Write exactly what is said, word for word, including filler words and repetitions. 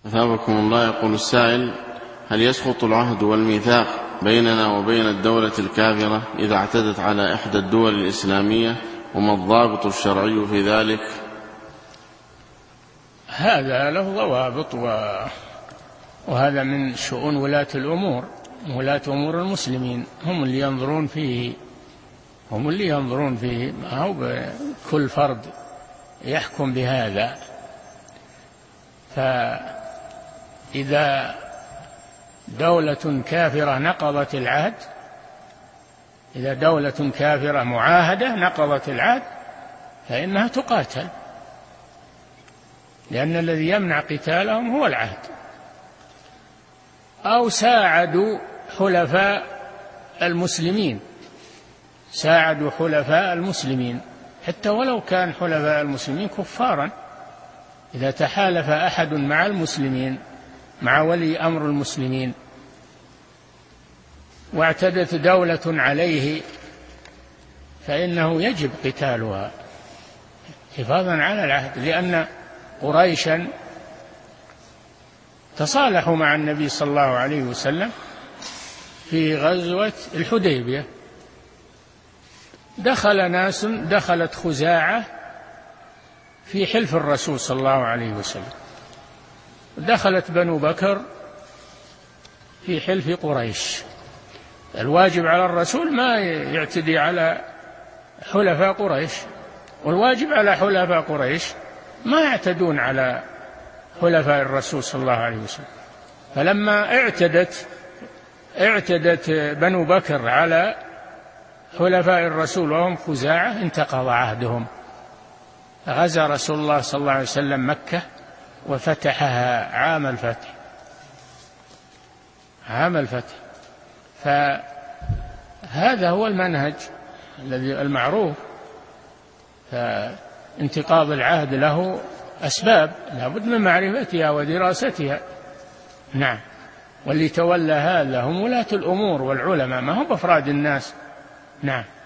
أثابكم الله. يقول السائل: هل يسقط العهد والميثاق بيننا وبين الدولة الكافرة إذا اعتدت على إحدى الدول الإسلامية، وما الضابط الشرعي في ذلك؟ هذا له ضوابط، وهذا من شؤون ولاة الأمور، ولاة أمور المسلمين هم اللي ينظرون فيه، هم اللي ينظرون فيه، ما هو كل فرد يحكم بهذا. فإذا دولة كافرة نقضت العهد، إذا دولة كافرة معاهدة نقضت العهد فإنها تقاتل، لأن الذي يمنع قتالهم هو العهد. أو ساعدوا حلفاء المسلمين، ساعدوا حلفاء المسلمين حتى ولو كان حلفاء المسلمين كفارا، إذا تحالف أحد مع المسلمين، مع ولي أمر المسلمين، واعتدت دولة عليه فإنه يجب قتالها حفاظا على العهد، لأن قريشا تصالحوا مع النبي صلى الله عليه وسلم في غزوة الحديبية. دخل ناس، دخلت خزاعة في حلف الرسول صلى الله عليه وسلم، دخلت بنو بكر في حلف قريش. الواجب على الرسول ما يعتدي على حلفاء قريش، والواجب على حلفاء قريش ما يعتدون على حلفاء الرسول صلى الله عليه وسلم. فلما اعتدت اعتدت بنو بكر على حلفاء الرسول وهم خزاعة انتقض عهدهم. غزا رسول الله صلى الله عليه وسلم مكة وفتحها عام الفتح، عام الفتح. فهذا هو المنهج الذي المعروف. فانتقاض العهد له أسباب لا بد من معرفتها ودراستها. نعم. واللي تولى هذا هم ولاة الأمور والعلماء، ما هم أفراد الناس. نعم.